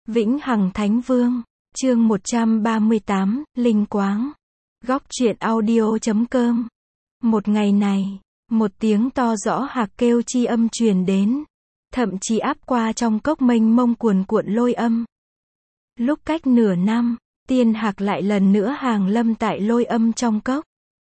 Vĩnh Hằng Thánh Vương, chương 138, Linh Quáng. Góc truyện audio.com. Một ngày này, một tiếng to rõ hạc kêu chi âm truyền đến, thậm chí áp qua trong cốc mênh mông cuồn cuộn lôi âm. Lúc cách nửa năm, tiên hạc lại lần nữa hàng lâm tại lôi âm trong cốc.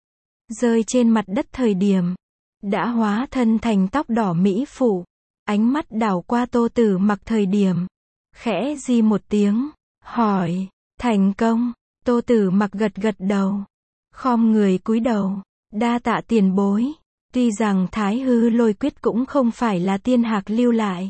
Rơi trên mặt đất thời điểm, đã hóa thân thành tóc đỏ mỹ phụ, ánh mắt đảo qua Tô Tử Mặc thời điểm, khẽ di một tiếng, hỏi, thành công. Tô Tử Mặc gật gật đầu, khom người cúi đầu, đa tạ tiền bối. Tuy rằng Thái Hư Lôi Quyết cũng không phải là tiên hạc lưu lại,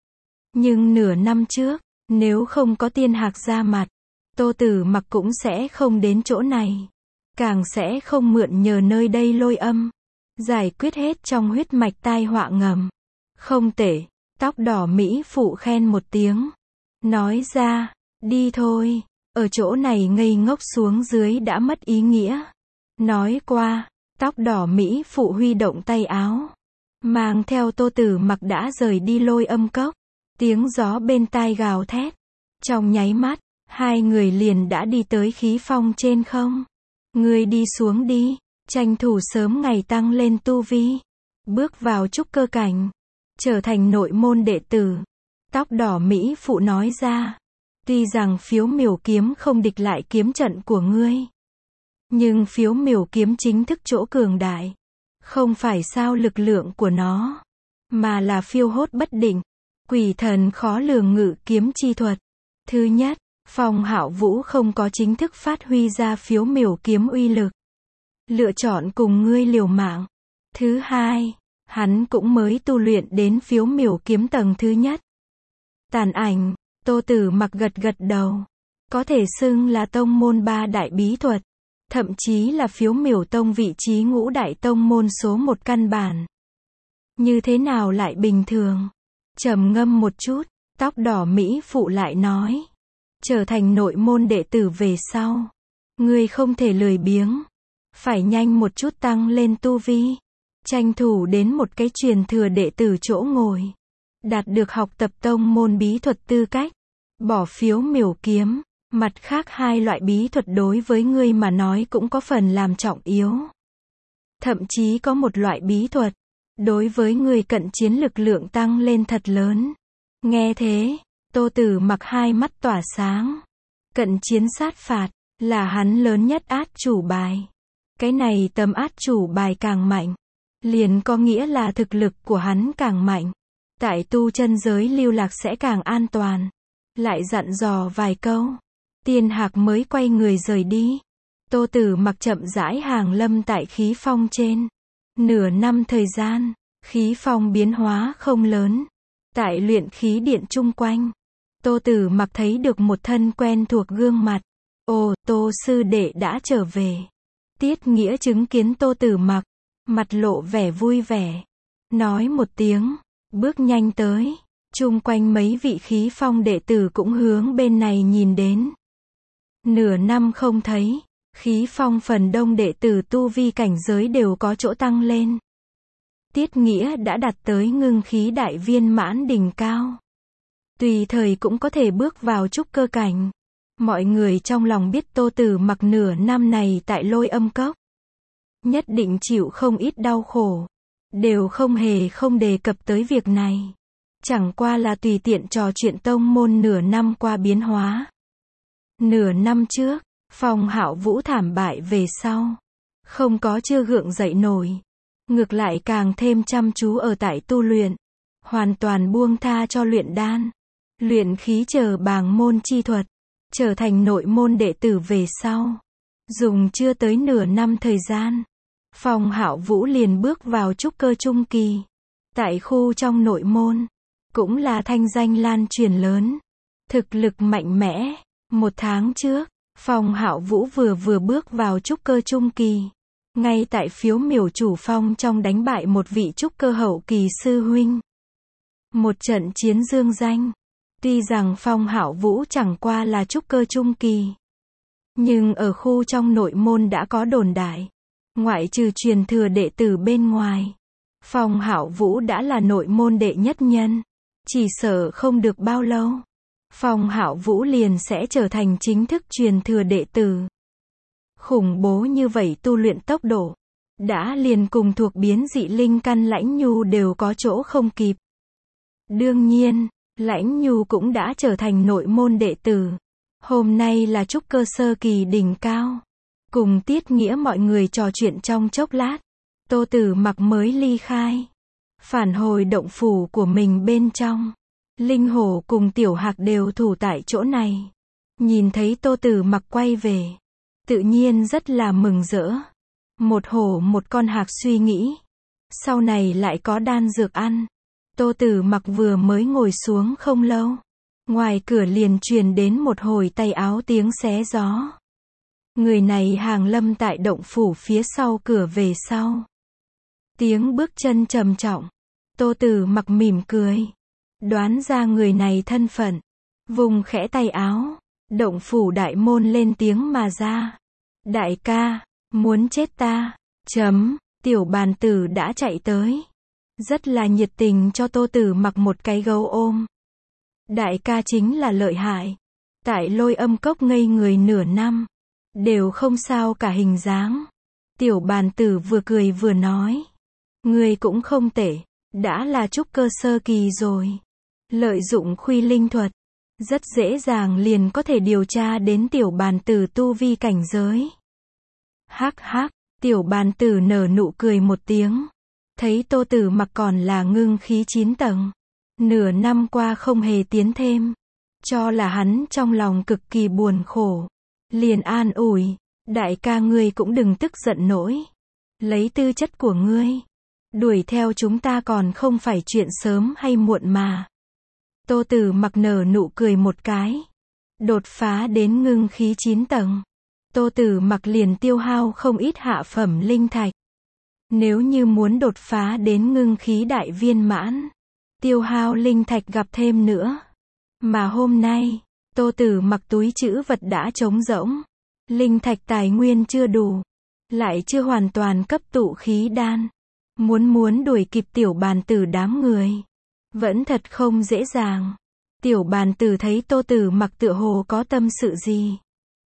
nhưng nửa năm trước, nếu không có tiên hạc ra mặt, Tô Tử Mặc cũng sẽ không đến chỗ này, càng sẽ không mượn nhờ nơi đây lôi âm, giải quyết hết trong huyết mạch tai họa ngầm. Không tệ. Tóc đỏ mỹ phụ khen một tiếng, nói ra, đi thôi, ở chỗ này ngây ngốc xuống dưới đã mất ý nghĩa. Nói qua, tóc đỏ mỹ phụ huy động tay áo, mang theo Tô Tử Mặc đã rời đi lôi âm cốc. Tiếng gió bên tai gào thét, trong nháy mắt, hai người liền đã đi tới khí phong trên không. Ngươi đi xuống đi, tranh thủ sớm ngày tăng lên tu vi, bước vào trúc cơ cảnh, trở thành nội môn đệ tử. Tóc đỏ mỹ phụ nói ra, tuy rằng phiếu miểu kiếm không địch lại kiếm trận của ngươi, nhưng phiếu miểu kiếm chính thức chỗ cường đại, không phải sao lực lượng của nó, mà là phiêu hốt bất định, quỷ thần khó lường ngự kiếm chi thuật. Thứ nhất, Phong Hạo Vũ không có chính thức phát huy ra phiếu miểu kiếm uy lực, lựa chọn cùng ngươi liều mạng. Thứ hai, hắn cũng mới tu luyện đến phiếu miểu kiếm tầng thứ nhất. Tàn ảnh. Tô Tử Mặc gật gật đầu, có thể xưng là tông môn ba đại bí thuật, thậm chí là phiếu miểu tông vị trí ngũ đại tông môn số một căn bản. Như thế nào lại bình thường? Trầm ngâm một chút, tóc đỏ mỹ phụ lại nói, trở thành nội môn đệ tử về sau, ngươi không thể lười biếng, phải nhanh một chút tăng lên tu vi, tranh thủ đến một cái truyền thừa đệ tử chỗ ngồi, đạt được học tập tông môn bí thuật tư cách. Bỏ phiếu miểu kiếm, mặt khác hai loại bí thuật đối với ngươi mà nói cũng có phần làm trọng yếu. Thậm chí có một loại bí thuật, đối với người cận chiến lực lượng tăng lên thật lớn. Nghe thế, Tô Tử Mặc hai mắt tỏa sáng. Cận chiến sát phạt, là hắn lớn nhất át chủ bài. Cái này tấm át chủ bài càng mạnh, liền có nghĩa là thực lực của hắn càng mạnh. Tại tu chân giới lưu lạc sẽ càng an toàn. Lại dặn dò vài câu, tiên hạc mới quay người rời đi. Tô Tử Mặc chậm rãi hàng lâm tại khí phong trên. Nửa năm thời gian, khí phong biến hóa không lớn. Tại luyện khí điện chung quanh, Tô Tử Mặc thấy được một thân quen thuộc gương mặt. Ồ, Tô sư đệ đã trở về. Tiết Nghĩa chứng kiến Tô Tử Mặc, mặt lộ vẻ vui vẻ, nói một tiếng, bước nhanh tới. Chung quanh mấy vị khí phong đệ tử cũng hướng bên này nhìn đến. Nửa năm không thấy, khí phong phần đông đệ tử tu vi cảnh giới đều có chỗ tăng lên. Tiết Nghĩa đã đạt tới ngưng khí đại viên mãn đỉnh cao, tùy thời cũng có thể bước vào trúc cơ cảnh. Mọi người trong lòng biết Tô Tử Mặc nửa năm này tại lôi âm cốc, nhất định chịu không ít đau khổ, đều không đề cập tới việc này. Chẳng qua là tùy tiện trò chuyện tông môn nửa năm qua biến hóa. Nửa năm trước, Phong Hạo Vũ thảm bại về sau, không có chưa gượng dậy nổi, ngược lại càng thêm chăm chú ở tại tu luyện, hoàn toàn buông tha cho luyện đan, luyện khí chờ bàng môn chi thuật, trở thành nội môn đệ tử về sau. Dùng chưa tới nửa năm thời gian, Phong Hạo Vũ liền bước vào trúc cơ trung kỳ. Tại khu trong nội môn, cũng là thanh danh lan truyền lớn, thực lực mạnh mẽ. Một tháng trước, Phong Hạo Vũ vừa bước vào trúc cơ trung kỳ, ngay tại phiếu miểu chủ phong trong đánh bại một vị trúc cơ hậu kỳ sư huynh. Một trận chiến dương danh. Tuy rằng Phong Hạo Vũ chẳng qua là trúc cơ trung kỳ, nhưng ở khu trong nội môn đã có đồn đại, ngoại trừ truyền thừa đệ tử bên ngoài, Phong Hạo Vũ đã là nội môn đệ nhất nhân. Chỉ sợ không được bao lâu, Phong Hạo Vũ liền sẽ trở thành chính thức truyền thừa đệ tử. Khủng bố như vậy tu luyện tốc độ, đã liền cùng thuộc biến dị linh căn Lãnh Nhu đều có chỗ không kịp. Đương nhiên, Lãnh Nhu cũng đã trở thành nội môn đệ tử. Hôm nay là trúc cơ sơ kỳ đỉnh cao. Cùng Tiết Nghĩa mọi người trò chuyện trong chốc lát, Tô Tử Mặc mới ly khai. Phản hồi động phủ của mình bên trong. Linh Hổ cùng Tiểu Hạc đều thủ tại chỗ này. Nhìn thấy Tô Tử Mặc quay về, tự nhiên rất là mừng rỡ. Một hổ một con hạc suy nghĩ, sau này lại có đan dược ăn. Tô Tử Mặc vừa mới ngồi xuống không lâu, ngoài cửa liền truyền đến một hồi tay áo tiếng xé gió. Người này hàng lâm tại động phủ phía sau cửa về sau. Tiếng bước chân trầm trọng. Tô Tử Mặc mỉm cười, đoán ra người này thân phận, vùng khẽ tay áo, động phủ đại môn lên tiếng mà ra. Đại ca, muốn chết ta, Tiểu Bàn Tử đã chạy tới. Rất là nhiệt tình cho Tô Tử Mặc một cái gấu ôm. Đại ca chính là lợi hại. Tại Lôi Âm Cốc ngây người nửa năm, đều không sao cả hình dáng. Tiểu Bàn Tử vừa cười vừa nói. Người cũng không tệ, đã là trúc cơ sơ kỳ rồi. Lợi dụng khuy linh thuật, rất dễ dàng liền có thể điều tra đến Tiểu Bàn Tử tu vi cảnh giới. Hắc hắc, Tiểu Bàn Tử nở nụ cười một tiếng. Thấy Tô Tử Mặc còn là ngưng khí 9 tầng. Nửa năm qua không hề tiến thêm. Cho là hắn trong lòng cực kỳ buồn khổ. Liền an ủi, đại ca ngươi cũng đừng tức giận nỗi. Lấy tư chất của ngươi, đuổi theo chúng ta còn không phải chuyện sớm hay muộn mà. Tô Tử Mặc nở nụ cười một cái. Đột phá đến ngưng khí 9 tầng. Tô Tử Mặc liền tiêu hao không ít hạ phẩm linh thạch. Nếu như muốn đột phá đến ngưng khí đại viên mãn, tiêu hao linh thạch gặp thêm nữa. Mà hôm nay, Tô Tử Mặc túi trữ vật đã trống rỗng. Linh thạch tài nguyên chưa đủ, lại chưa hoàn toàn cấp tụ khí đan. Muốn đuổi kịp Tiểu Bàn Tử đám người, vẫn thật không dễ dàng. Tiểu Bàn Tử thấy Tô Tử Mặc tựa hồ có tâm sự gì.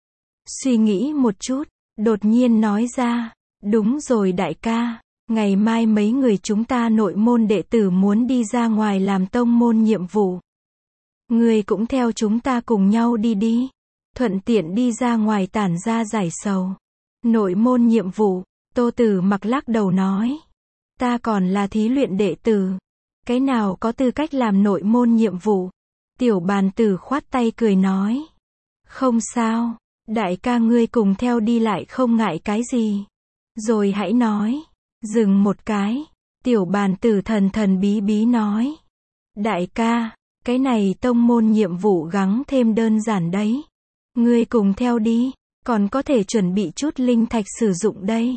Suy nghĩ một chút, đột nhiên nói ra. Đúng rồi đại ca, ngày mai mấy người chúng ta nội môn đệ tử muốn đi ra ngoài làm tông môn nhiệm vụ. Người cũng theo chúng ta cùng nhau đi đi. Thuận tiện đi ra ngoài tản ra giải sầu. Nội môn nhiệm vụ, Tô Tử Mặc lắc đầu nói. Ta còn là thí luyện đệ tử. Cái nào có tư cách làm nội môn nhiệm vụ? Tiểu Bàn Tử khoát tay cười nói. Không sao, đại ca ngươi cùng theo đi lại không ngại cái gì. Rồi hãy nói. Dừng một cái. Tiểu Bàn Tử thần bí bí nói. Đại ca, cái này tông môn nhiệm vụ gắng thêm đơn giản đấy. Ngươi cùng theo đi, còn có thể chuẩn bị chút linh thạch sử dụng đây.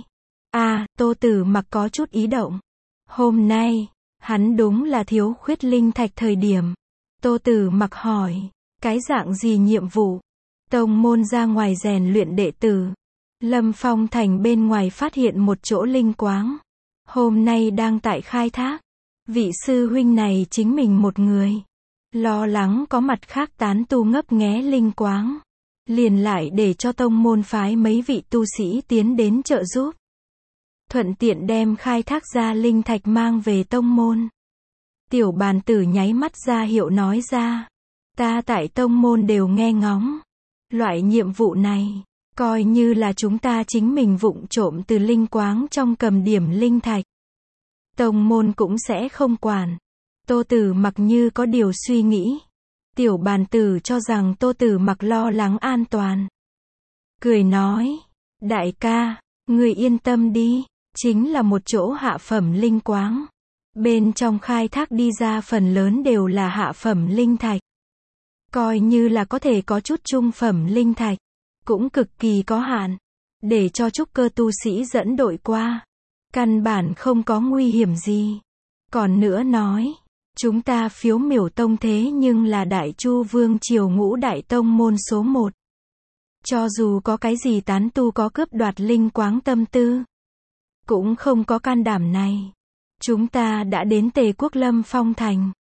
Tô Tử Mặc có chút ý động. Hôm nay, hắn đúng là thiếu khuyết linh thạch thời điểm. Tô Tử Mặc hỏi, cái dạng gì nhiệm vụ? Tông môn ra ngoài rèn luyện đệ tử. Lâm Phong Thành bên ngoài phát hiện một chỗ linh quáng. Hôm nay đang tại khai thác. Vị sư huynh này chính mình một người. Lo lắng có mặt khác tán tu ngấp nghé linh quáng. Liền lại để cho tông môn phái mấy vị tu sĩ tiến đến trợ giúp. Thuận tiện đem khai thác ra linh thạch mang về tông môn. Tiểu Bàn Tử nháy mắt ra hiệu nói ra. Ta tại tông môn đều nghe ngóng. Loại nhiệm vụ này, coi như là chúng ta chính mình vụng trộm từ linh quáng trong cầm điểm linh thạch. Tông môn cũng sẽ không quản. Tô Tử Mặc như có điều suy nghĩ. Tiểu Bàn Tử cho rằng Tô Tử Mặc lo lắng an toàn. Cười nói, đại ca, người yên tâm đi, chính là một chỗ hạ phẩm linh quáng. Bên trong khai thác đi ra phần lớn đều là hạ phẩm linh thạch. Coi như là có thể có chút trung phẩm linh thạch, cũng cực kỳ có hạn. Để cho trúc cơ tu sĩ dẫn đội qua, căn bản không có nguy hiểm gì. Còn nữa nói, chúng ta Phiếu Miểu Tông thế nhưng là Đại Chu Vương triều ngũ đại tông môn số 1. Cho dù có cái gì tán tu có cướp đoạt linh quáng tâm tư, cũng không có can đảm này. Chúng ta đã đến Tề Quốc Lâm Phong Thành,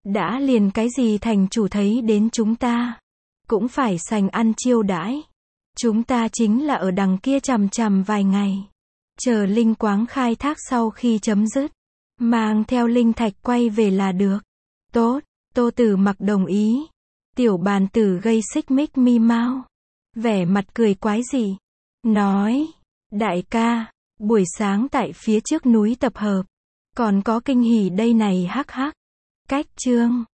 Đã liền cái gì thành chủ thấy đến chúng ta, cũng phải sành ăn chiêu đãi. Chúng ta chính là ở đằng kia chằm chằm vài ngày. Chờ linh quáng khai thác sau khi chấm dứt. Mang theo linh thạch quay về là được. Tốt, Tô Tử Mặc đồng ý. Tiểu bàn tử gây xích mích mi mau. Vẻ mặt cười quái dị. Nói, đại ca, buổi sáng tại phía trước núi tập hợp. Còn có kinh hỉ đây này hắc hắc. Cách chương